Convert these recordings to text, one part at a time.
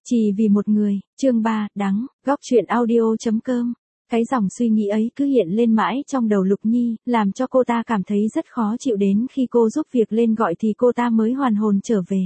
Chỉ vì một người, chương 3, đắng, góc truyện audio.com. Cái dòng suy nghĩ ấy cứ hiện lên mãi trong đầu Lục Nhi, làm cho cô ta cảm thấy rất khó chịu đến khi cô giúp việc lên gọi thì cô ta mới hoàn hồn trở về.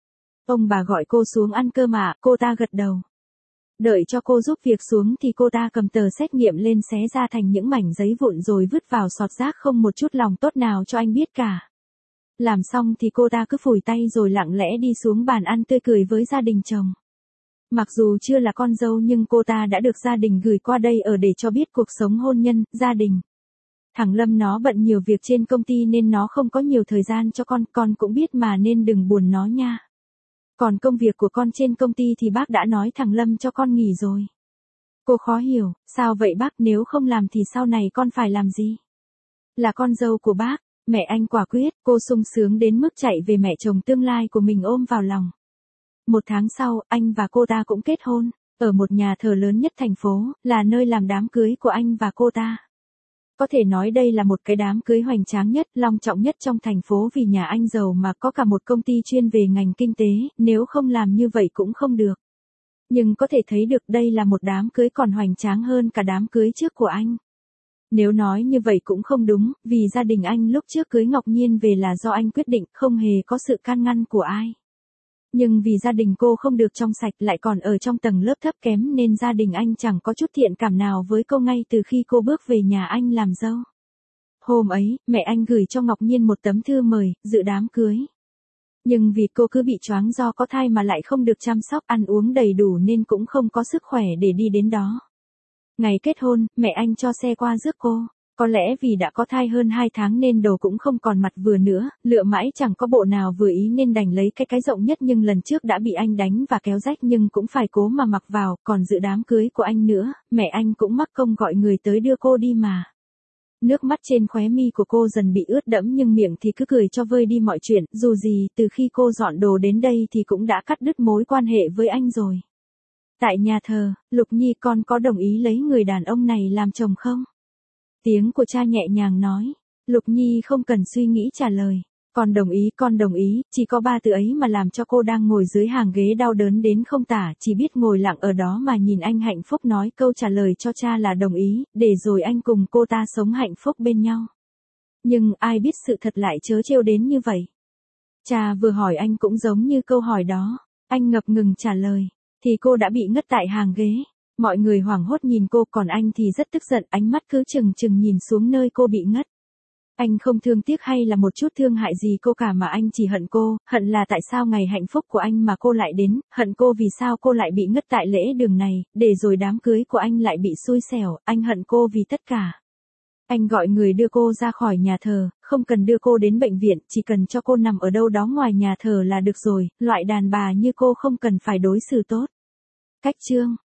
Ông bà gọi cô xuống ăn cơm ạ, cô ta gật đầu. Đợi cho cô giúp việc xuống thì cô ta cầm tờ xét nghiệm lên xé ra thành những mảnh giấy vụn rồi vứt vào sọt rác không một chút lòng tốt nào cho anh biết cả. Làm xong thì cô ta cứ phủi tay rồi lặng lẽ đi xuống bàn ăn tươi cười với gia đình chồng. Mặc dù chưa là con dâu nhưng cô ta đã được gia đình gửi qua đây ở để cho biết cuộc sống hôn nhân, gia đình. Thằng Lâm nó bận nhiều việc trên công ty nên nó không có nhiều thời gian cho con cũng biết mà nên đừng buồn nó nha. Còn công việc của con trên công ty thì bác đã nói thằng Lâm cho con nghỉ rồi. Cô khó hiểu, sao vậy bác, nếu không làm thì sau này con phải làm gì? Là con dâu của bác, mẹ anh quả quyết, cô sung sướng đến mức chạy về mẹ chồng tương lai của mình ôm vào lòng. 1 tháng sau, anh và cô ta cũng kết hôn, ở một nhà thờ lớn nhất thành phố, là nơi làm đám cưới của anh và cô ta. Có thể nói đây là một cái đám cưới hoành tráng nhất, long trọng nhất trong thành phố vì nhà anh giàu mà có cả một công ty chuyên về ngành kinh tế, nếu không làm như vậy cũng không được. Nhưng có thể thấy được đây là một đám cưới còn hoành tráng hơn cả đám cưới trước của anh. Nếu nói như vậy cũng không đúng, vì gia đình anh lúc trước cưới Ngọc Nhiên về là do anh quyết định, không hề có sự can ngăn của ai. Nhưng vì gia đình cô không được trong sạch lại còn ở trong tầng lớp thấp kém nên gia đình anh chẳng có chút thiện cảm nào với cô ngay từ khi cô bước về nhà anh làm dâu. Hôm ấy, mẹ anh gửi cho Ngọc Nhiên một tấm thư mời, dự đám cưới. Nhưng vì cô cứ bị choáng do có thai mà lại không được chăm sóc ăn uống đầy đủ nên cũng không có sức khỏe để đi đến đó. Ngày kết hôn, mẹ anh cho xe qua rước cô. Có lẽ vì đã có thai hơn 2 tháng nên đồ cũng không còn mặt vừa nữa, lựa mãi chẳng có bộ nào vừa ý nên đành lấy cái rộng nhất nhưng lần trước đã bị anh đánh và kéo rách nhưng cũng phải cố mà mặc vào, còn dự đám cưới của anh nữa, mẹ anh cũng mắc công gọi người tới đưa cô đi mà. Nước mắt trên khóe mi của cô dần bị ướt đẫm nhưng miệng thì cứ cười cho vơi đi mọi chuyện, dù gì từ khi cô dọn đồ đến đây thì cũng đã cắt đứt mối quan hệ với anh rồi. Tại nhà thờ, Lục Nhi con có đồng ý lấy người đàn ông này làm chồng không? Tiếng của cha nhẹ nhàng nói. Lục Nhi không cần suy nghĩ trả lời. Con đồng ý, chỉ có 3 từ ấy mà làm cho cô đang ngồi dưới hàng ghế đau đớn đến không tả, chỉ biết ngồi lặng ở đó mà nhìn anh hạnh phúc nói câu trả lời cho cha là đồng ý, để rồi anh cùng cô ta sống hạnh phúc bên nhau. Nhưng ai biết sự thật lại trớ trêu đến như vậy. Cha vừa hỏi anh cũng giống như câu hỏi đó, anh ngập ngừng trả lời, thì cô đã bị ngất tại hàng ghế. Mọi người hoảng hốt nhìn cô còn anh thì rất tức giận, ánh mắt cứ chừng chừng nhìn xuống nơi cô bị ngất. Anh không thương tiếc hay là một chút thương hại gì cô cả mà anh chỉ hận cô, hận là tại sao ngày hạnh phúc của anh mà cô lại đến, hận cô vì sao cô lại bị ngất tại lễ đường này, để rồi đám cưới của anh lại bị xui xẻo, anh hận cô vì tất cả. Anh gọi người đưa cô ra khỏi nhà thờ, không cần đưa cô đến bệnh viện, chỉ cần cho cô nằm ở đâu đó ngoài nhà thờ là được rồi, loại đàn bà như cô không cần phải đối xử tốt. Cách chương